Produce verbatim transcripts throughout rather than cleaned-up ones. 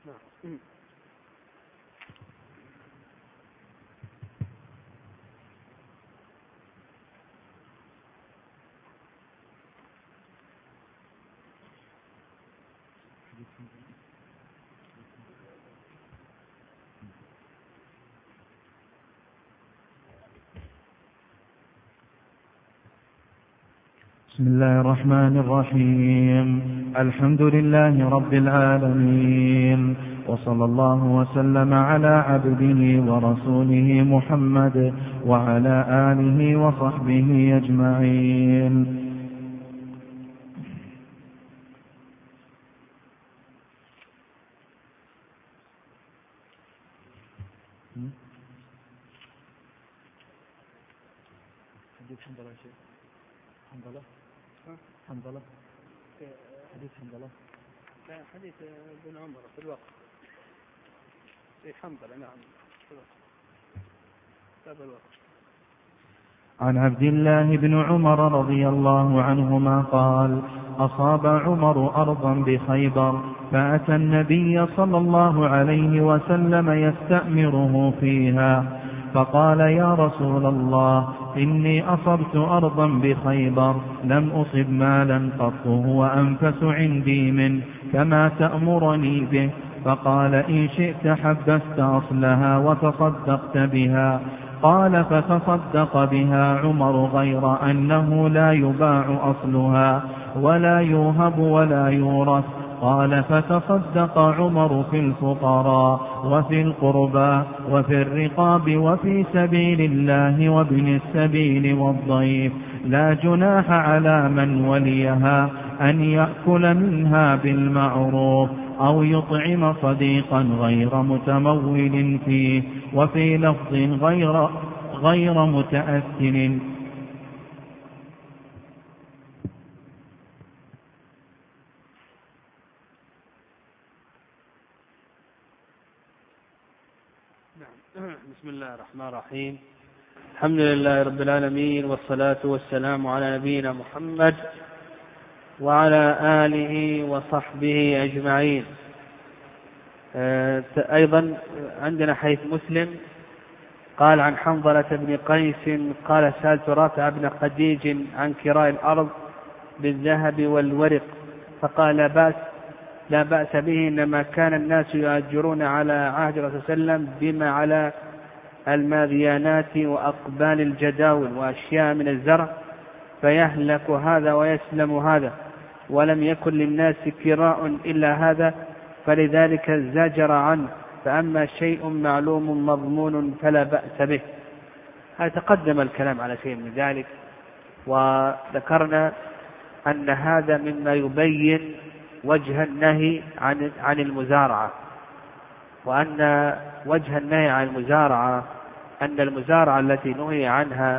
بسم الله الرحمن الرحيم. الحمد لله رب العالمين، وصلى الله وسلم على عبده ورسوله محمد وعلى آله وصحبه أجمعين. حنظلة حنظلة حديث حنظلة لا حديث ابن عمر في الوقت في حنظلة نعم في الوقت باب الوقت. عن عبد الله بن عمر رضي الله عنهما قال: أصاب عمر أرضا بخيبر فأتى النبي صلى الله عليه وسلم يستأمره فيها، فقال: يا رسول الله، إني أصبت أرضا بخيبر لم أصب مالا قط هو أنفس عندي منه كما تأمرني به. فقال: إن شئت حبست أصلها وتصدقت بها. قال: فتصدق بها عمر غير أنه لا يباع أصلها ولا يوهب ولا يورث. قال: فتصدق عمر في الفقراء وفي القربى وفي الرقاب وفي سبيل الله وابن السبيل والضيف، لا جناح على من وليها أن يأكل منها بالمعروف أو يطعم صديقا غير متمول فيه، وفي لفظ غير, غير متأثل. بسم الله الرحمن الرحيم. الحمد لله رب العالمين، والصلاة والسلام على نبينا محمد وعلى آله وصحبه أجمعين. أيضا عندنا حديث مسلم قال عن حنظلة بن قيس قال: سألت رافع بن خديج عن كراء الأرض بالذهب والورق، فقال: لا بأس لا بأس به، إنما كان الناس يؤجرون على عهد الرسول صلى الله عليه وسلم بما على الماذيانات وأقبال الجداول وأشياء من الزرع، فيهلك هذا ويسلم هذا، ولم يكن للناس كراء إلا هذا، فلذلك زجر عنه. فأما شيء معلوم مضمون فلا بأس به. هذا تقدم الكلام على شيء من ذلك، وذكرنا أن هذا مما يبين وجه النهي عن عن المزارعة، وأن وجه النهي عن المزارعة أن المزارعة التي نهي عنها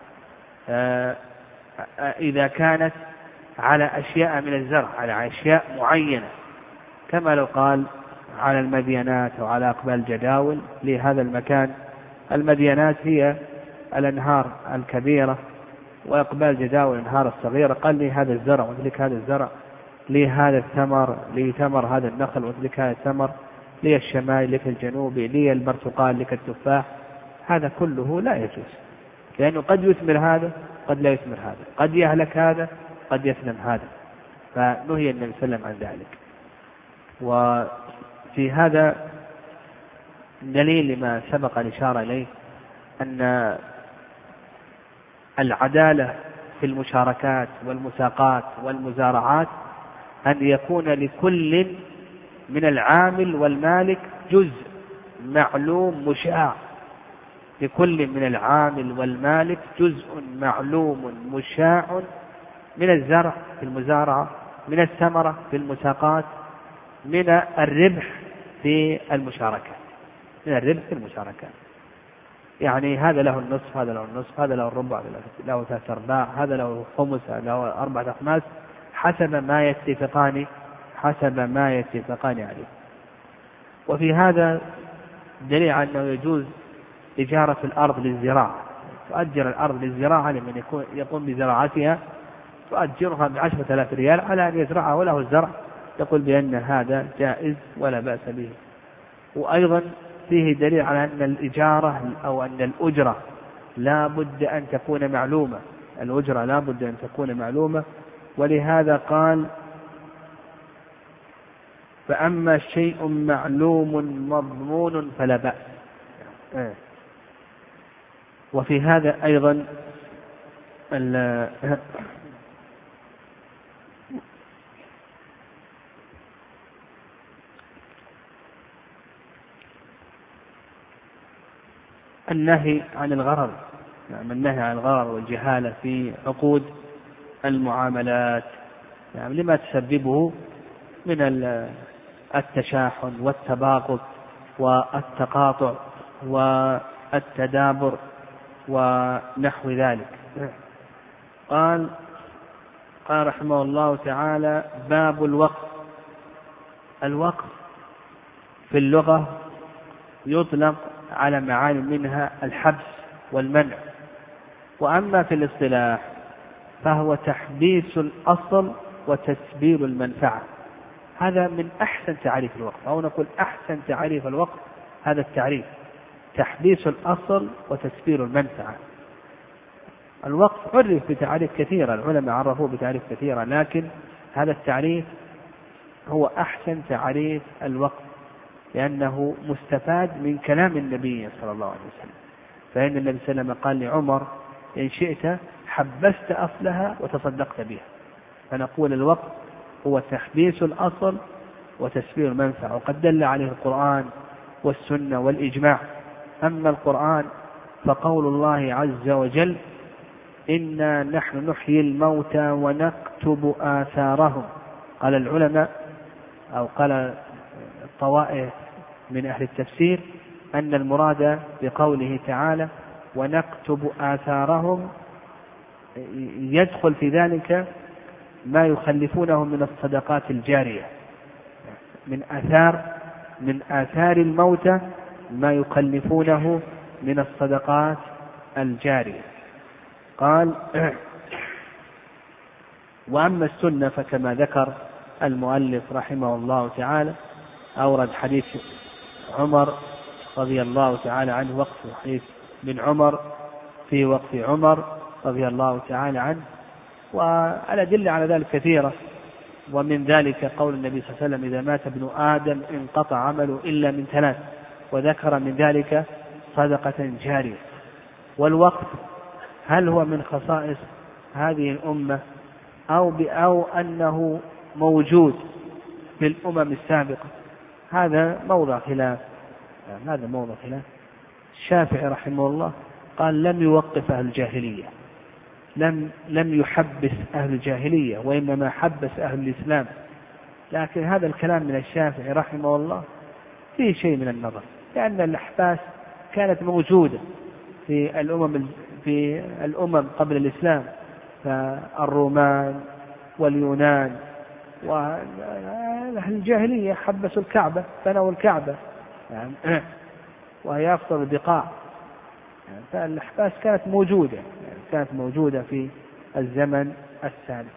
إذا كانت على أشياء من الزرع، على أشياء معينة، كما لو قال على المدينات أو على أقبال الجداول لهذا المكان. المدينات هي الأنهار الكبيرة، وأقبال الجداول الأنهار الصغيرة. قال لي هذا الزرع وذلك هذا الزرع، لي هذا الثمر، لي ثمر هذا النخل وذلك هذا الثمر، لي الشمال لك الجنوبي، لي البرتقال لك التفاح. هذا كله لا يجوز، لأنه قد يثمر هذا قد لا يثمر هذا، قد يهلك هذا قد يسلم هذا، فنهي النبي صلى الله عليه وسلم عن ذلك. وفي هذا دليل لما سبق الإشارة إليه، أن العدالة في المشاركات والمساقات والمزارعات أن يكون لكل من العامل والمالك جزء معلوم مشاع، لكل من العامل والمالك جزء معلوم مشاع من الزرع في المزارعة، من الثمرة في المساقات، من الربح في المشاركات، من الربح في المشاركات. يعني هذا له النصف، هذا له النصف، هذا له الربع، هذا له ثلاث أرباع، هذا له خمس، هذا له أربعة أخماس، حسب ما يتفقان حسب ما يتفقان عليه. وفي هذا دليل على أنه يجوز إجارة الأرض للزراعة. تؤجر الأرض للزراعة لمن يكون يقوم بزراعتها، تؤجرها بعشرة آلاف ريال على أن يزرعها وله الزرع يقول بأن هذا جائز ولا بأس به. وأيضا فيه دليل على أن الإجارة أو أن الأجرة لا بد أن تكون معلومة، الأجرة لا بد أن تكون معلومة، ولهذا قال فأما شيء معلوم مضمون فلا بأس. وفي هذا أيضا النهي عن الغرر، يعني النهي عن الغرر والجهالة في عقود المعاملات، يعني لما تسببه من التشاحن والتباغض والتقاطع والتدابر ونحو ذلك. قال قال رحمه الله تعالى: باب الوقف. الوقف في اللغة يطلق على معاني منها الحبس والمنع، وأما في الاصطلاح فهو تحبيس الأصل وتسبيل المنفعة. هذا من أحسن تعريف الوقف، أو نقول أحسن تعريف الوقف هذا التعريف: تحبيس الأصل وتسبيل المنفعة. الوقف عرف بتعريف كثيرة، العلماء عرفوه بتعريف كثيرة، لكن هذا التعريف هو أحسن تعريف الوقف، لأنه مستفاد من كلام النبي صلى الله عليه وسلم. فإن النبي صلى الله عليه وسلم قال لعمر: إن شئت حبست أصلها وتصدقت بها. فنقول الوقف هو تحبيس الأصل وتسبيل المنفعة، وقد دل عليه القرآن والسنة والإجماع. أما القرآن فقول الله عز وجل: إنا نحن نحيي الموتى ونكتب آثارهم. قال العلماء أو قال الطوائف من أهل التفسير أن المراد بقوله تعالى ونكتب آثارهم يدخل في ذلك ما يخلفونه من الصدقات الجارية، من آثار من آثار الموتى ما يخلفونه من الصدقات الجارية. قال: وأما السنة فكما ذكر المؤلف رحمه الله تعالى أورد حديث عمر رضي الله تعالى عنه، وقف حديث من عمر في وقف عمر رضي الله تعالى عنه، والأدلة على ذلك كثيرة، ومن ذلك قول النبي صلى الله عليه وسلم: إذا مات ابن آدم انقطع عمله إلا من ثلاث، وذكر من ذلك صدقة جارية. والوقف هل هو من خصائص هذه الأمة أو أو أنه موجود في الأمم السابقة؟ هذا موضع خلاف، هذا موضع خلاف. الشافعي رحمه الله قال: لم يوقف أهل الجاهلية، لم لم يحبس أهل الجاهلية، وإنما حبس أهل الإسلام. لكن هذا الكلام من الشافعي رحمه الله فيه شيء من النظر، لأن الأحباس كانت موجودة في الأمم في الأمم قبل الإسلام، فالرومان واليونان وأهل الجاهلية حبسوا الكعبة، بنوا الكعبة يعني وهي أفضل البقاع، يعني فالأحباس كانت موجودة، يعني كانت موجودة في الزمن السابق.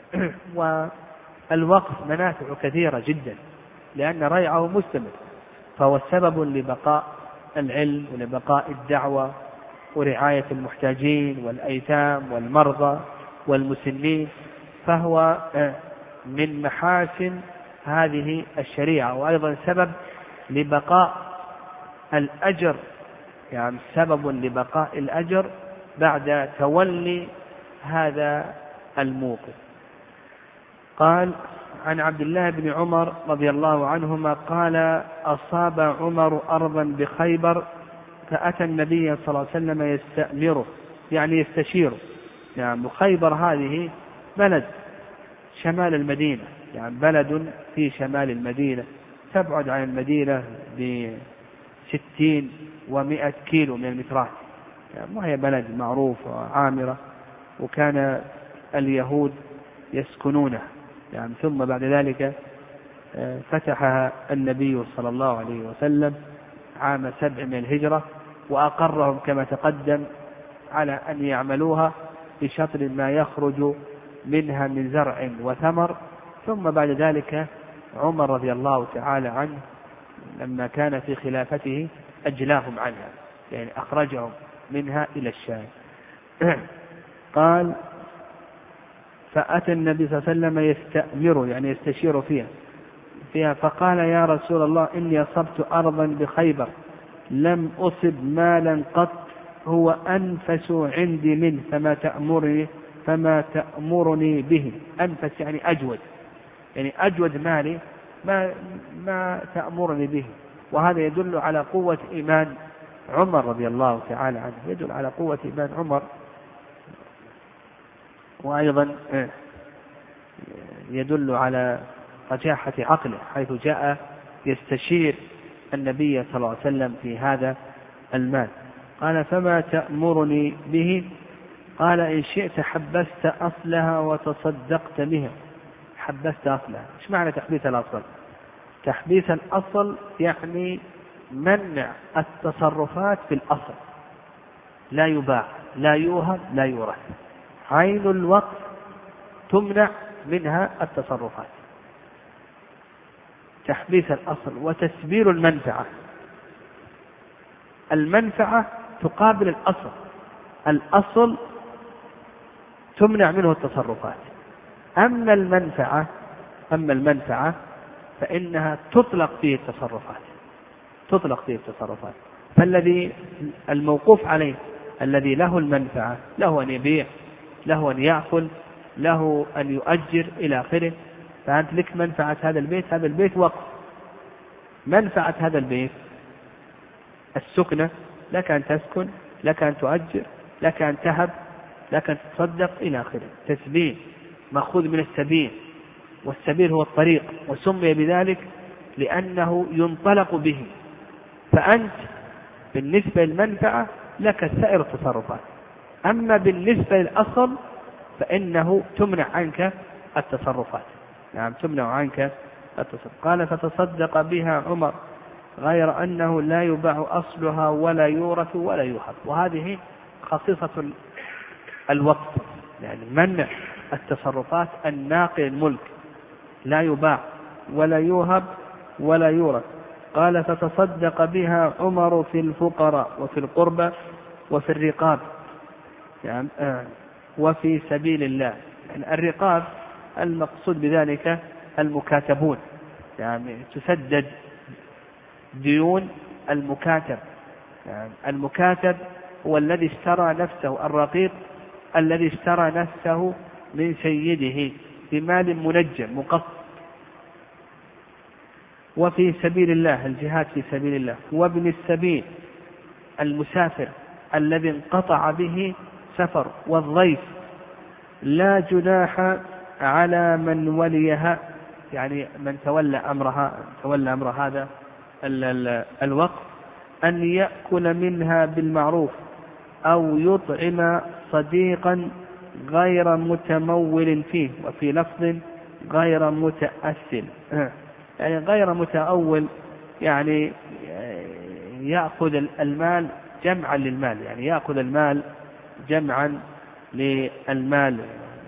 والوقف منافع كثيرة جدا، لأن ريعه مستمر، فهو سبب لبقاء العلم ولبقاء الدعوة ورعاية المحتاجين والأيتام والمرضى والمسنين، فهو من محاسن هذه الشريعة، وأيضا سبب لبقاء الأجر، يعني سبب لبقاء الأجر بعد تولي هذا الموقف. قال: عن عبد الله بن عمر رضي الله عنهما قال: أصاب عمر أرضا بخيبر فأتى النبي صلى الله عليه وسلم يستأمره، يعني يستشيره. يعني خيبر هذه بلد شمال المدينة، يعني بلد في شمال المدينة، تبعد عن المدينة بستين ومائة كيلو من المترات، يعني ما هي بلد معروفة وعامرة، وكان اليهود يسكنونه. يعني ثم بعد ذلك فتحها النبي صلى الله عليه وسلم عام سبع من الهجرة، وأقرهم كما تقدم على أن يعملوها بشطر ما يخرج منها من زرع وثمر، ثم بعد ذلك عمر رضي الله تعالى عنه لما كان في خلافته أجلاهم عنها، يعني أخرجهم منها إلى الشام. قال فأتى النبي صلى الله عليه وسلم يستأمر، يعني يستشير فيها فيها فقال يا رسول الله إني أصبت أرضا بخيبر لم أصب مالا قط هو أنفس عندي منه فما تأمرني فما تأمرني به. أنفس يعني أجود، يعني أجود مالي ما, ما تأمرني به. وهذا يدل على قوة إيمان عمر رضي الله تعالى عنه، يدل على قوة إيمان عمر، وأيضا يدل على رجاحة عقله حيث جاء يستشير النبي صلى الله عليه وسلم في هذا المال. قال فما تأمرني به؟ قال إن شئت حبست أصلها وتصدقت بها. حبست أصلها، إيش معنى تحبيس الأصل؟ تحبيس الأصل يعني منع التصرفات في الأصل، لا يباع لا يوهب لا يورث. عين الوقف تمنع منها التصرفات. تحبيس الأصل وتسبيل المنفعة. المنفعة تقابل الأصل، الأصل تمنع منه التصرفات. أما المنفعة أما المنفعة فإنها تطلق فيه التصرفات تطلق فيه التصرفات فالذي الموقوف عليه الذي له المنفعة له أن يبيع، له أن يأكل، له أن يؤجر إلى آخره. فأنت لك منفعة هذا البيت، هذا البيت وقف. منفعة هذا البيت السكنة، لك أن تسكن، لك أن تؤجر، لك أن تهب، لك أن تصدق إلى آخره. تسبيل مأخوذ من السبيل، والسبيل هو الطريق، وسمي بذلك لأنه ينطلق به. فأنت بالنسبة للمنفعة لك سائر التصرفات، أما بالنسبة للأصل فإنه تمنع عنك التصرفات. نعم تمنع عنك التصرف. قال فتصدق بها عمر غير أنه لا يباع أصلها ولا يورث ولا يوهب. وهذه خصيصة الوقف، يعني منع التصرفات الناقل الملك، لا يباع ولا يوهب ولا يورث. قال فتصدق بها عمر في الفقراء وفي القربى وفي الرقاب، يعني آه وفي سبيل الله. يعني الرقاب المقصود بذلك المكاتبون، يعني تسدد ديون المكاتب. يعني المكاتب هو الذي اشترى نفسه، الرقيق الذي اشترى نفسه من سيده بمال منجم مقصر. وفي سبيل الله الجهاد في سبيل الله. وابن السبيل المسافر الذي انقطع به سفر. والضيف لا جناح على من وليها، يعني من تولى أمرها تولى أمر هذا الوقف أن يأكل منها بالمعروف أو يطعم صديقا غير متمول فيه. وفي لفظ غير متأثل، يعني غير متأول، يعني يأخذ المال جمعا للمال، يعني يأخذ المال جمعا للمال،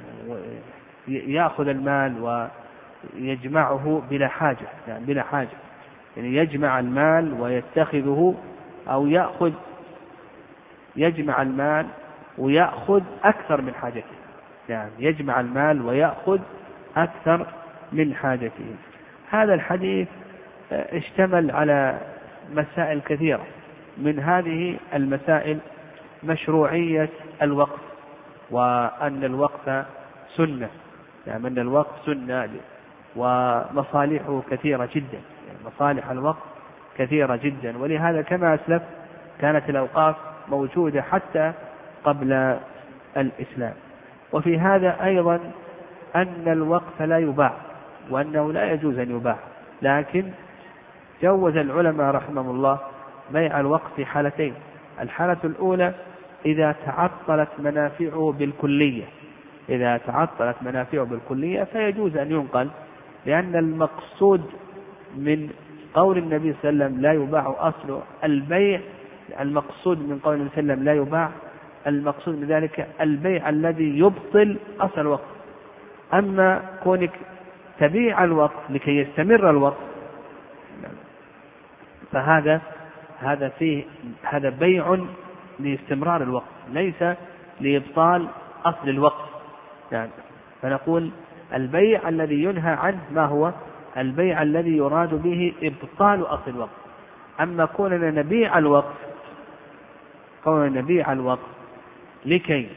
يأخذ المال ويجمعه بلا حاجة، يعني بلا حاجة، يعني يجمع المال ويتخذه، أو يأخذ يجمع المال ويأخذ أكثر من حاجته، يعني يجمع المال ويأخذ أكثر من حاجته. هذا الحديث اشتمل على مسائل كثيرة. من هذه المسائل مشروعية الوقف، وأن الوقف سنة، يعني أن الوقف سنة، ومصالحه كثيرة جدا، يعني مصالح الوقف كثيرة جدا. ولهذا كما أسلف كانت الأوقاف موجودة حتى قبل الإسلام. وفي هذا أيضا أن الوقف لا يباع، وأنه لا يجوز أن يباع، لكن جوز العلماء رحمهم الله بيع الوقف في حالتين. الحالة الأولى إذا تعطلت منافعه بالكلية، إذا تعطلت منافعه بالكلية فيجوز أن ينقل، لأن المقصود من قول النبي صلى الله عليه وسلم لا يباع أصل البيع، المقصود من قول النبي صلى الله عليه وسلم لا يباع، المقصود من ذلك البيع الذي يبطل أصل الوقف. أما كونك تبيع الوقت لكي يستمر الوقت، فهذا هذا فيه هذا بيع لاستمرار الوقت ليس لإبطال أصل الوقت. يعني فنقول البيع الذي ينهى عنه ما هو؟ البيع الذي يراد به إبطال أصل الوقت. أما كوننا نبيع الوقت كوننا نبيع الوقت لكي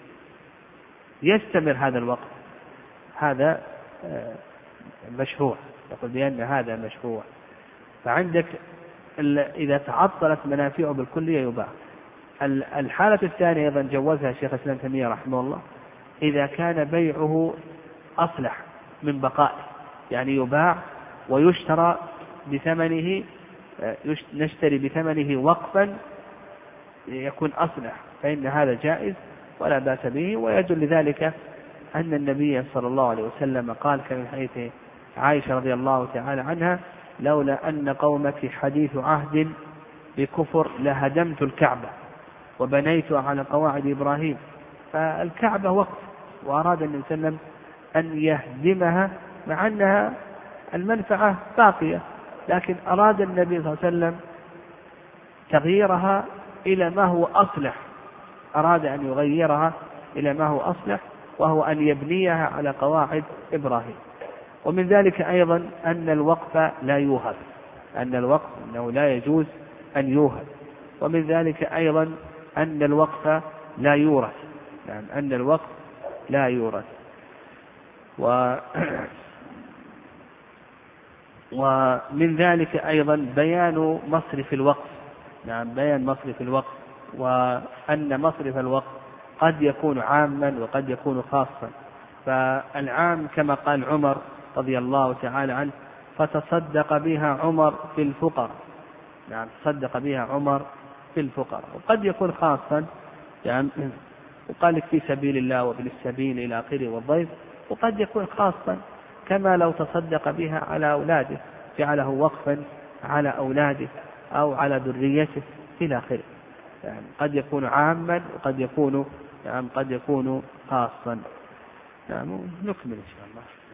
يستمر هذا الوقت، هذا مشروع، نقول بأن هذا مشروع. فعندك إذا تعطلت منافعه بالكلية يباع. الحالة الثانية أيضا جوزها الشيخ الإسلام ابن تيمية رحمه الله إذا كان بيعه أصلح من بقائه، يعني يباع ويشترى بثمنه، نشتري بثمنه وقفا يكون أصلح، فإن هذا جائز ولا بأس به. ويدل لذلك أن النبي صلى الله عليه وسلم قال كما في حديث عائشة رضي الله تعالى عنها: لولا أن قومك حديث عهد بكفر لهدمت الكعبة وبنيت على قواعد إبراهيم. فالكعبة وقف، وأراد النبي صلى الله عليه وسلم أن يهدمها مع أنها المنفعة باقية، لكن أراد النبي صلى الله عليه وسلم تغييرها إلى ما هو أصلح، أراد أن يغيرها إلى ما هو أصلح، وهو أن يبنيها على قواعد إبراهيم. ومن ذلك أيضا أن الوقف لا يوهب، أن الوقف أنه لا يجوز أن يوهب. ومن ذلك أيضا أن الوقف لا يورث، يعني أن الوقف لا يورث. و ومن ذلك أيضا بيان مصرف الوقف، يعني بيان مصرف الوقف، وأن مصرف الوقف قد يكون عاما وقد يكون خاصا. فالعام كما قال عمر رضي الله تعالى عنه: فتصدق بها عمر في الفقراء، يعني تصدق بها عمر في الفقراء. وقد يكون خاصا، يعني وقال لك في سبيل الله وابن السبيل إلى آخره والضيف. وقد يكون خاصا كما لو تصدق بها على أولاده، جعله وقفا على أولاده أو على ذريته إلى آخره. يعني قد يكون عاما وقد يكون يعني قد يكون خاصا. يعني نكمل إن شاء الله.